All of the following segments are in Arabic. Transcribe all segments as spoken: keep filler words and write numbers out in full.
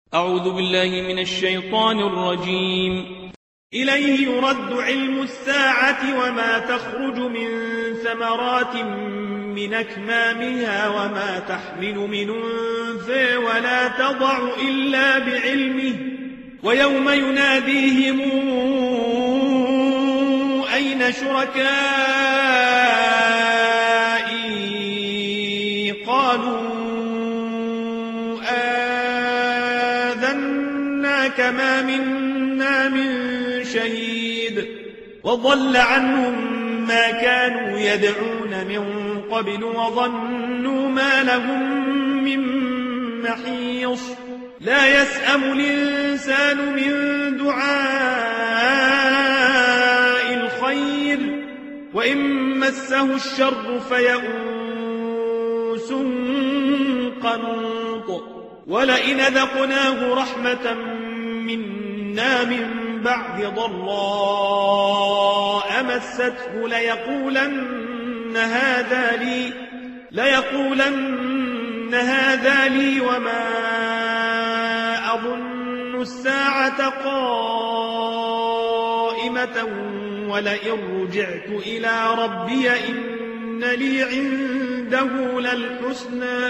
أعوذ بالله من الشيطان الرجيم. إليه يرد علم الساعة وما تخرج من ثمرات من أكمامها وما تحمل من أنثى ولا تضع إلا بعلمه ويوم يناديهم أين شركائي قالوا آذناك ما منا من شهيد وضل عنهم ما كانوا يدعون من قبل وظنوا ما لهم من محيص لا يسأم الإنسان من دعاء الخير وإن مسه الشر فيئوس قنوط ولئن ذقناه رحمة منا من بعد ضراء مسته ليقولن هذا لي ليقولن هذا لي وما أظن الساعة قائمة ولئن رجعت إلى ربي إن لي عنده للحسنى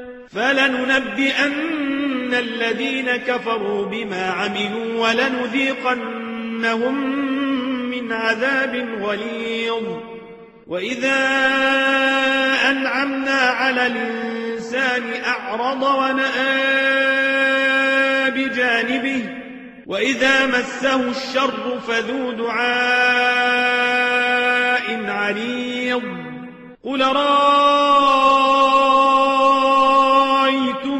فلننبئن الذين كفروا بما عملوا ولنذيقنهم من عذاب غليظ وإذا أنعمنا على الإنسان أعرض ونأى بجانبه وإذا مسه الشر فذو دعاء عريض قل رأيتم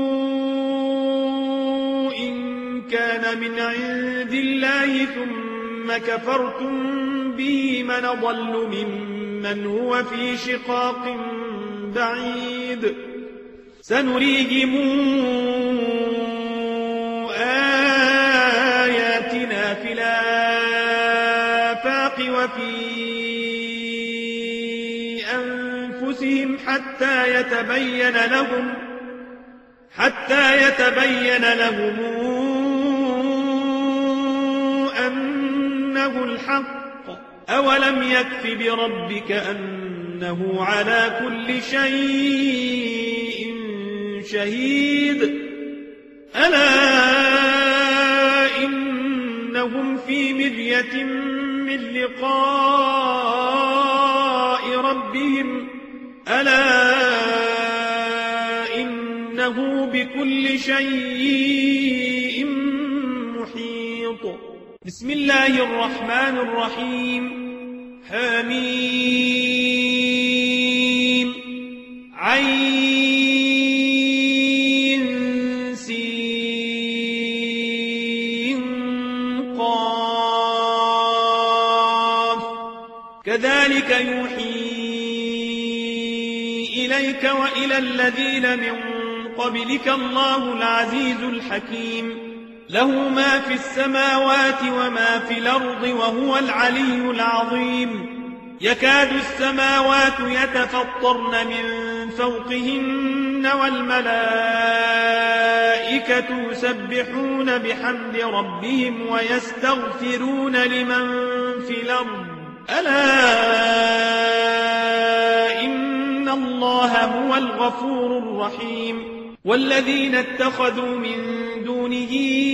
إن كان من عند الله ثم كفرتم به من ضل ممن هو في شقاق بعيد سنريهم آياتنا في الآفاق وفي أنفسهم حتى يتبين لهم حتى يتبين لهم أنه الحق أولم يكف بربك أنه على كل شيء شهيد ألا إنهم في مرية من لقاء ربهم ألا إنه بكل شيء محيط بسم الله الرحمن الرحيم حميم عين سين قاف كذلك يوحي إليك وإلى الذين من قبلك الله العزيز الحكيم له ما في السماوات وما في الأرض وهو العلي العظيم يكاد السماوات يتفطرن من فوقهن والملائكة يسبحون بحمد ربهم ويستغفرون لمن في الأرض ألا إن الله هو الغفور الرحيم والذين اتخذوا من دونه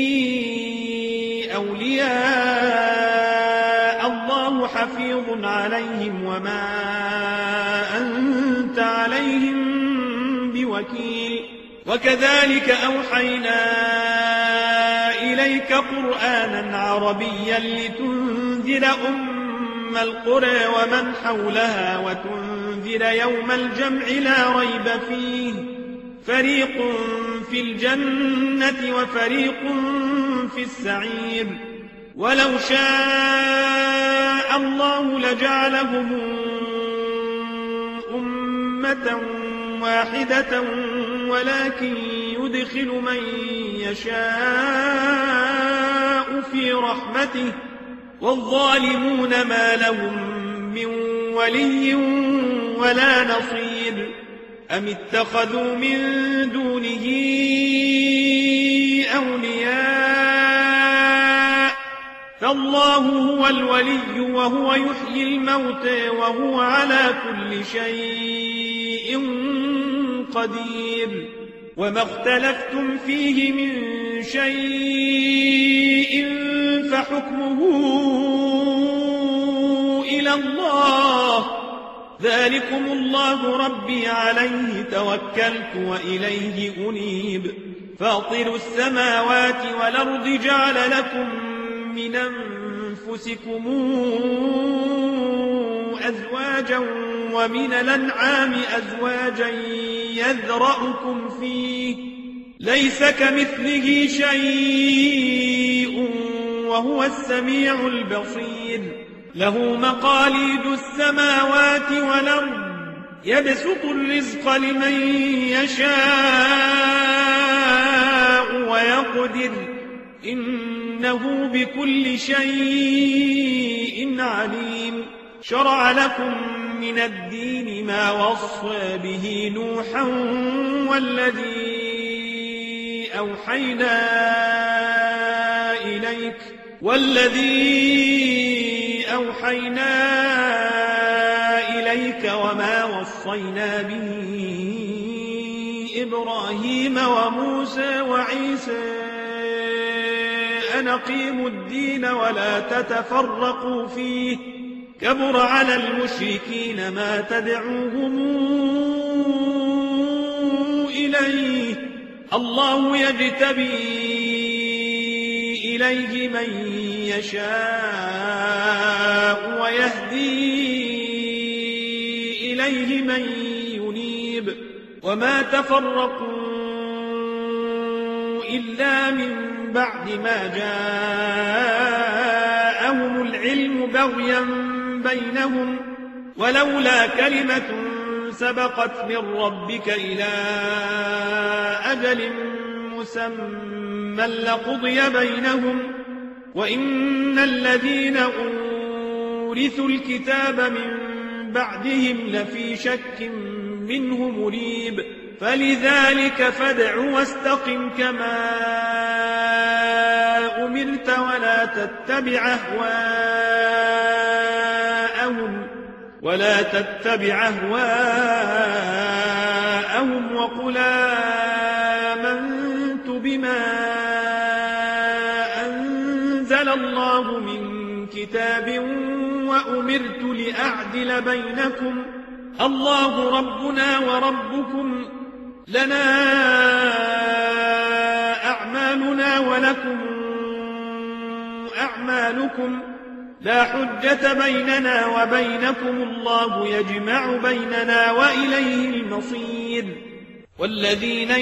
أولياء الله حفيظ عليهم وما أنت عليهم بوكيل وكذلك أوحينا إليك قرآنا عربيا لتنذر أم القرى ومن حولها وتنذر يوم الجمع لا ريب فيه فريق في الجنة وفريق في السعير ولو شاء الله لجعلهم أمة واحدة ولكن يدخل من يشاء في رحمته والظالمون ما لهم من ولي ولا نصير أم اتخذوا من دونه أولياء فالله هو الولي وهو يحيي الموتى وهو على كل شيء قدير وما اختلفتم فيه من شيء فحكمه إلى الله ذلكم الله ربي عليه توكلت وإليه أنيب فاطر السماوات والأرض جعل لكم من أنفسكم أزواجا ومن الأنعام أزواجا يذرأكم فيه ليس كمثله شيء وهو السميع البصير له مقاليد السماوات والأرض يبسط الرزق لمن يشاء ويقدر إنه بكل شيء عليم شرع لكم من الدين ما وصى به نوحا والذي أوحينا إليك والذي أوحينا إليك وما وصينا به إبراهيم وموسى وعيسى أن أقيموا الدين ولا تتفرقوا فيه كبر على المشركين ما تدعوهم إليه الله يجتبي إليه من يشاء ويهدي إليه من ينيب وما تفرقوا إلا من بعد ما جاءهم العلم بغيا بينهم ولولا كلمة سبقت من ربك إلى أجل مسمى لقضي بينهم وإن الذين أورثوا الكتاب من بعدهم لفي شك منه مريب فلذلك فادع واستقم كما أمرت ولا تتبع أهواءهم ولا تتبع أهواءهم وقل آمنت بما أنزل الله من كتاب وأمرت لأعدل بينكم الله ربنا وربكم لنا أعمالنا ولكم أعمالكم لا حجة بيننا وبينكم الله يجمع بيننا وإليه المصير والذين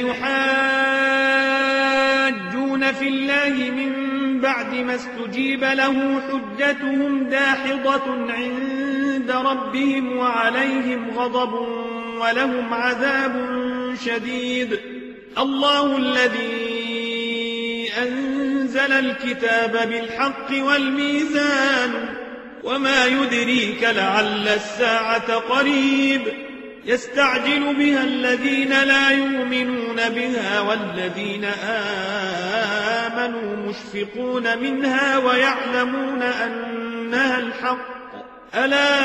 يحاجون في الله من بعد ما استجيب له حجتهم داحضة عند ربهم وعليهم غضب ولهم عذاب شديد الله الذي أنزل الكتاب بالحق والميزان وما يدريك لعل الساعة قريب يستعجل بها الذين لا يؤمنون بها والذين آمنوا مشفقون منها ويعلمون أنها الحق ألا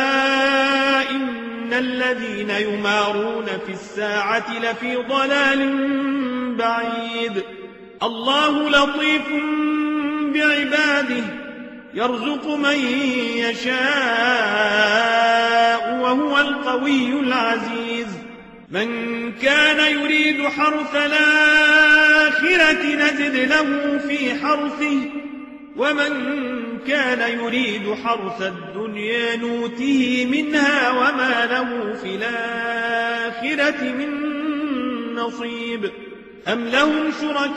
إن الذين يمارون في الساعة لفي ضلال بعيد الله لطيف بعباده يرزق من يشاء وهو القوي العزيز من كان يريد حرث الآخرة نزد له في حرثه ومن كان يريد حرث الدنيا نوته منها وما له في الآخرة من نصيب أم لهم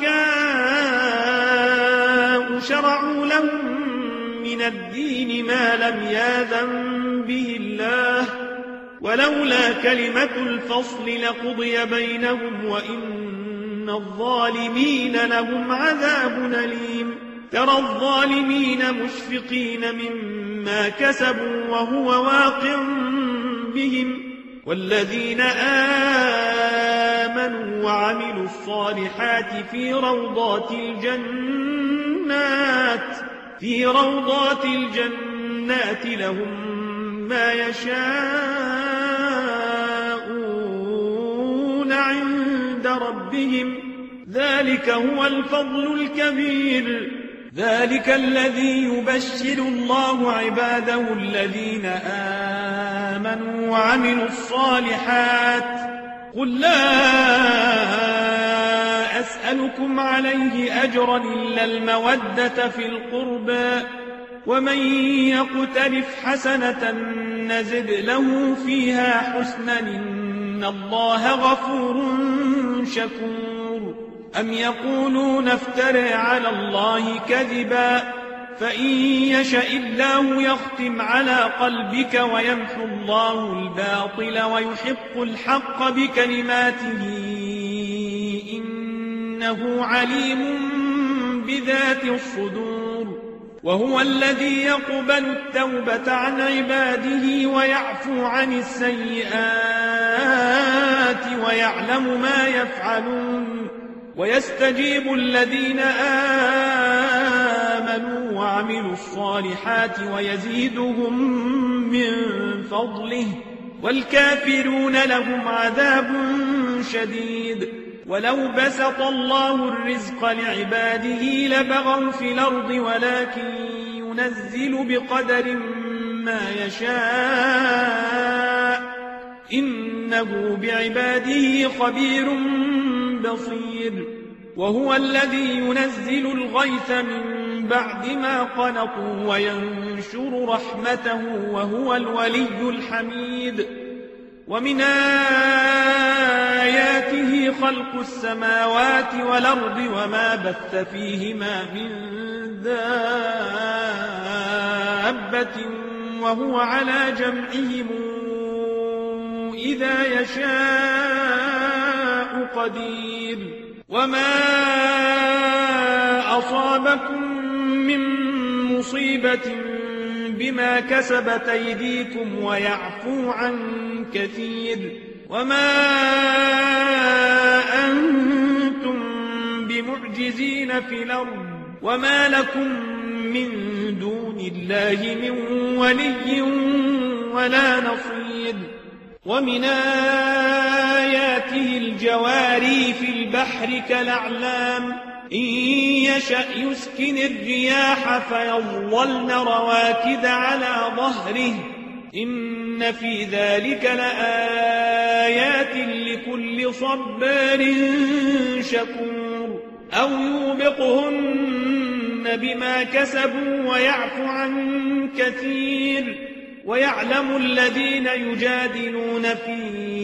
شركاء شرعوا لهم من الدين ما لم يأذن به الله ولولا كلمة الفصل لقضي بينهم وإن الظالمين لهم عذاب أليم ترى الظالمين مشفقين مما كسبوا وهو واقع بهم والذين آمنوا وعملوا الصالحات في روضات الجنات في روضات الجنات لهم ما يشاءون عند ربهم ذلك هو الفضل الكبير ذلك الذي يبشر الله عباده الذين آمنوا وعملوا الصالحات قل لا أسألكم عليه أجرا إلا المودة في القربى ومن يقترف حسنة نزد له فيها حسنا إن الله غفور شكور أم يقولون افترى على الله كذبا فإن يشاء الله يختم على قلبك ويمحو الله الباطل ويحق الحق بكلماته إنه عليم بذات الصدور وهو الذي يقبل التوبة عن عباده ويعفو عن السيئات ويعلم ما يفعلون ويستجيب الذين آمنوا وعملوا الصالحات ويزيدهم من فضله والكافرون لهم عذاب شديد ولو بسط الله الرزق لعباده لبغوا في الأرض ولكن ينزل بقدر ما يشاء إنه بعباده خبير بصير وهو الذي ينزل الغيث من بعد ما قنطوا وينشر رحمته وهو الولي الحميد ومن آياته خلق السماوات والأرض وما بث فيهما من دابة وهو على جمعهم إذا يشاء قدير وما أصابكم من مصيبة بما كسبت أيديكم ويعفو عن كثير وما أنتم بمعجزين في الأرض وما لكم من دون الله من ولي ولا نصير ومن آياته الجواري في البحر كالأعلام إن يشأ يسكن الرياح فيظللن رواكد على ظهره إن في ذلك لآيات لكل صبار شكور أو يوبقهن بما كسبوا ويعفو عن كثير ويعلم الذين يجادلون في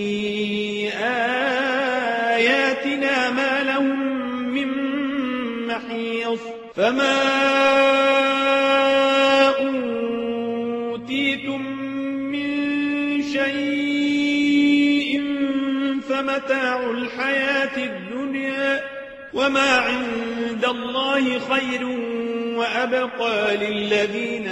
آياتنا ما لهم من محيص فما أوتيتم من شيء فمتاع الحياة الدنيا وما عند الله خير وأبقى للذين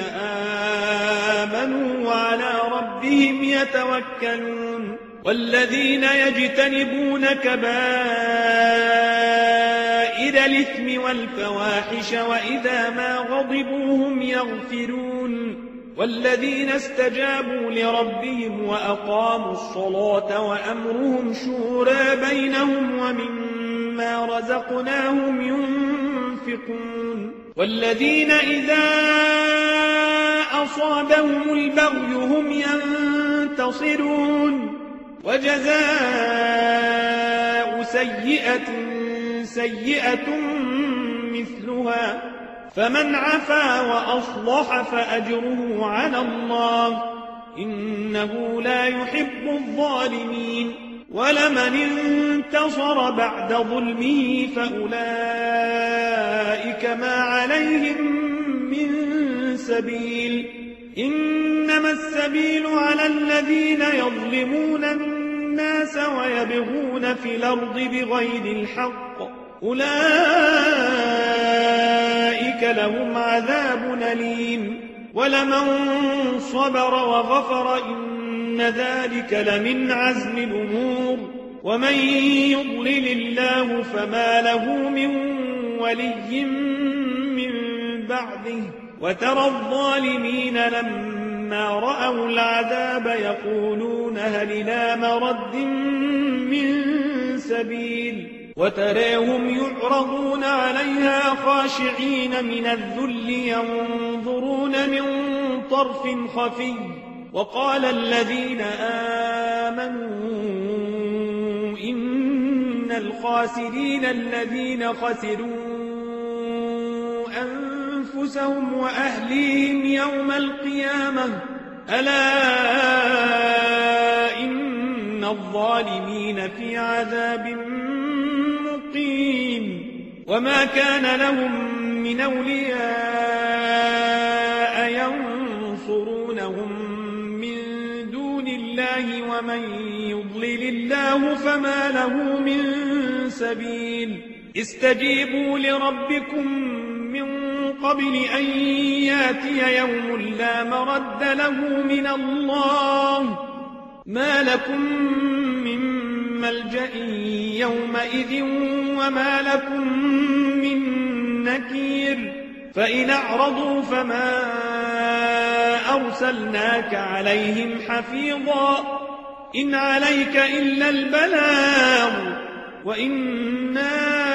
آمنوا وعلى ربهم يتوكلون والذين يجتنبون كبائر الإثم والفواحش وإذا ما غضبوا هم يغفرون والذين استجابوا لربهم وأقاموا الصلاة وأمرهم شورى بينهم ومما رزقناهم ينفقون والذين إذا أصابهم البغي هم ينتصرون وجزاء سيئة سيئة مثلها فمن عفا وأصلح فأجره على الله إنه لا يحب الظالمين ولمن انتصر بعد ظلمه فأولئك ما عليهم من سبيل إنما السبيل على الذين يظلمون الناس ويبغون في الأرض بغير الحق أولئك لهم عذاب أليم ولمن صبر وغفر إن ذلك لمن عزم الأمور ومن يضلل الله فما له من ولي من بعده وترى الظالمين لما رأوا العذاب يقولون هل إلى مرد من سبيل وتراهم يعرضون عليها خاشعين من الذل ينظرون من طرف خفي وقال الذين آمنوا إن الخاسرين الذين خسروا أنفسهم وأهليهم يوم القيامة ألا إن الظالمين في عذاب مقيم وما كان لهم من أولياء ينصرونهم من دون الله ومن يضلل الله فما له من سبيل استجيبوا لربكم من قبل أن ياتي يوم لا مرد له من الله ما لكم من ملجأ يومئذ وما لكم من نكير فإن أعرضوا فما أرسلناك عليهم حفيظا إن عليك إلا البلاغ وإنا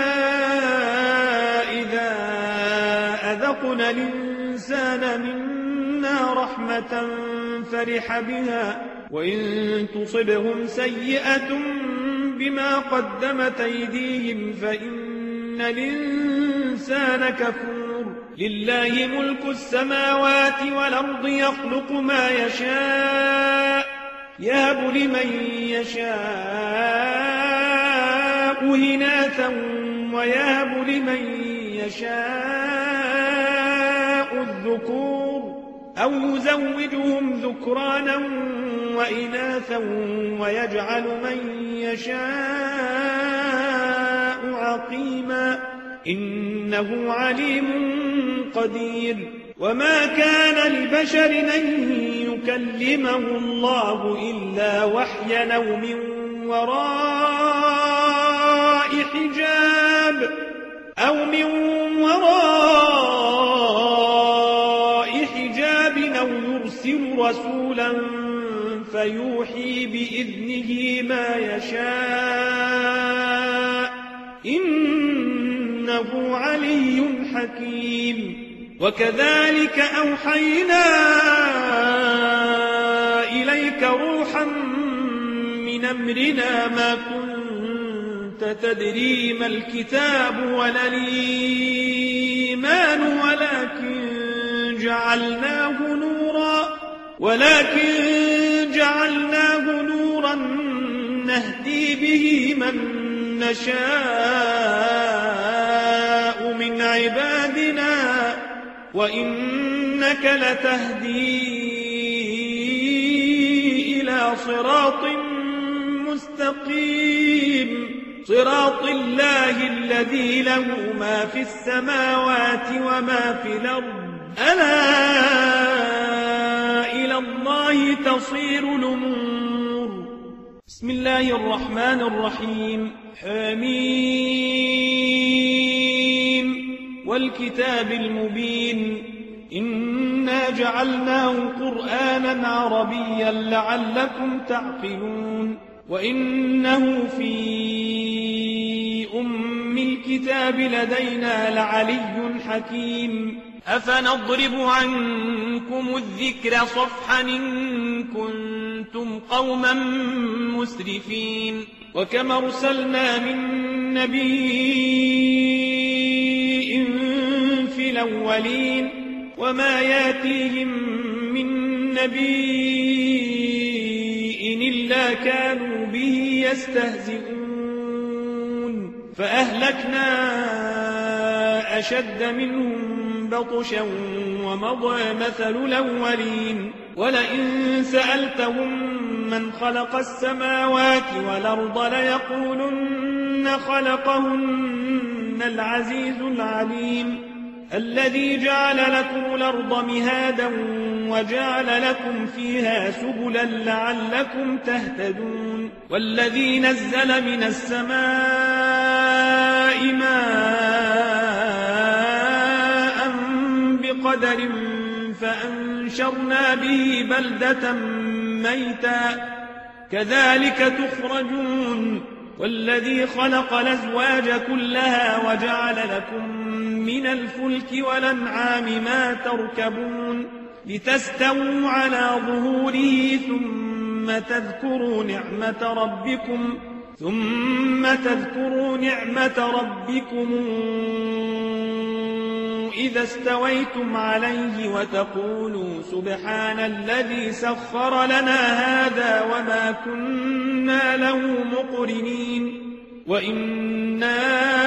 إذا أذقنا الإنسان منا رحمة فرح بها وإن تصبهم سيئة بما قدمت أيديهم فإن الإنسان كفور لله ملك السماوات والأرض يخلق ما يشاء يهب لمن يشاء إناثا ويهب لمن يشاء الذكور أو يزوجهم ذكرانا وإناثا ويجعل من يشاء عقيما إنه عليم قدير وما كان لبشر أن يكلمه الله إلا وحيا أو من وراء حجاب أو من وراء حجاب أو يرسل رسولا فيوحي بإذنه ما يشاء إنه علي حكيم وكذلك أوحينا إليك روحا من أمرنا ما كنت تدري ما الكتاب ولا الإيمان ولكن جعلناه نورا ولكن جعلناه نورا نهدي به من نشاء من عبادنا وإنك لتهدي إلى صراط مستقيم صراط الله الذي له ما في السماوات وما في الأرض ألا إلى الله تصير الأمور بسم الله الرحمن الرحيم حميم والكتاب المبين إنا جعلناه قرآنا عربيا لعلكم تعقلون وإنه في أم الكتاب لدينا لعلي حكيم أفنضرب عنكم الذكر صفحا إن كنتم قوما مسرفين وكما أرسلنا من نبي في الأولين وما ياتيهم من نبي إلا كانوا به يستهزئون فأهلكنا أشد منهم بطشا ومضى مثل الأولين ولئن سألتهم من خلق السماوات والأرض ليقولن خلقهن العزيز العليم الذي جعل لكم الأرض مهادا وجعل لكم فيها سبلا لعلكم تهتدون والذي نزل من السماء ماء بقدر فأنشرنا به بلدة ميتا كذلك تخرجون والذي خلق الأزواج كلها وجعل لكم من الفلك والأنعام ما تركبون لتستووا على ظهوره ثم تذكروا نعمة ربكم ثم تذكروا نعمة ربكم إذا استويتم عليه وتقولوا سبحان الذي سخر لنا هذا وما كنا له مقرنين وإنا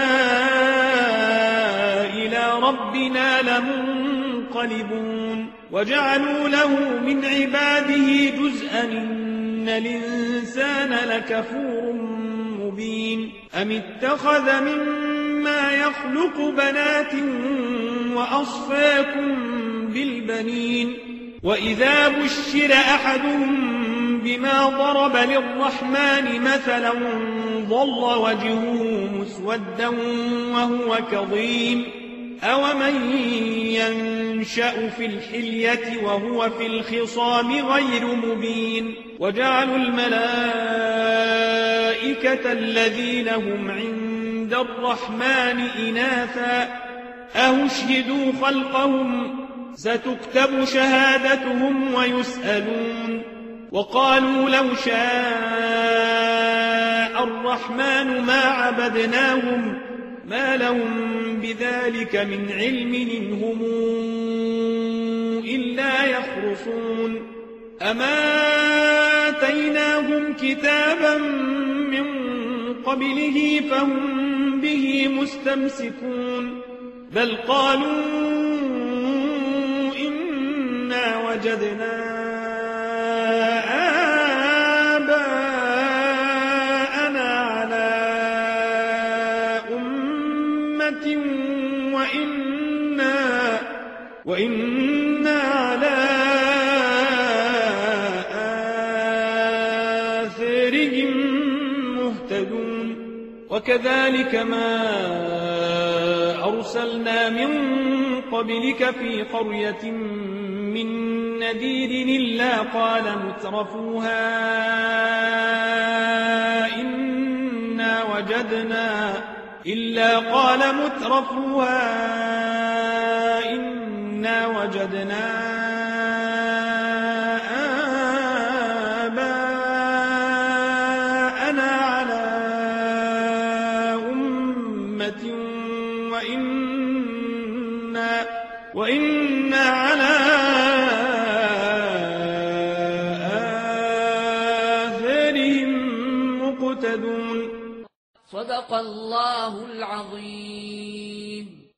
إلى ربنا لمنقلبون وجعلوا له من عباده جزءا إن الإنسان لكفور مبين أم اتخذ مما يخلق بنات وأصفاكم بالبنين وإذا بشر أحدهم بما ضرب للرحمن مثلا ظل وجهه مسودا وهو كظيم أومن ينشأ في الحلية وهو في الخصام غير مبين وجعلوا الملائكة الذين هم عند الرحمن إناثا أهشهدوا خلقهم ستكتب شهادتهم ويسألون وقالوا لو شاء الرحمن ما عبدناهم ما لهم بذلك من علم إن هم إلا يخرصون أما آتيناهم كتابا من قبله فهم به مستمسكون بل قالوا إنا وجدنا آباءنا على أمة وإنا, وإنا على آثارهم مهتدون وكذلك ما أرسلنا من قبلك في قرية من نذير إلا قال مترفوها إنا وجدنا إلا قال مترفوها إنا وجدنا آباءنا على أمة وإنا, وإنا على آثارهم مقتدون صدق الله العظيم.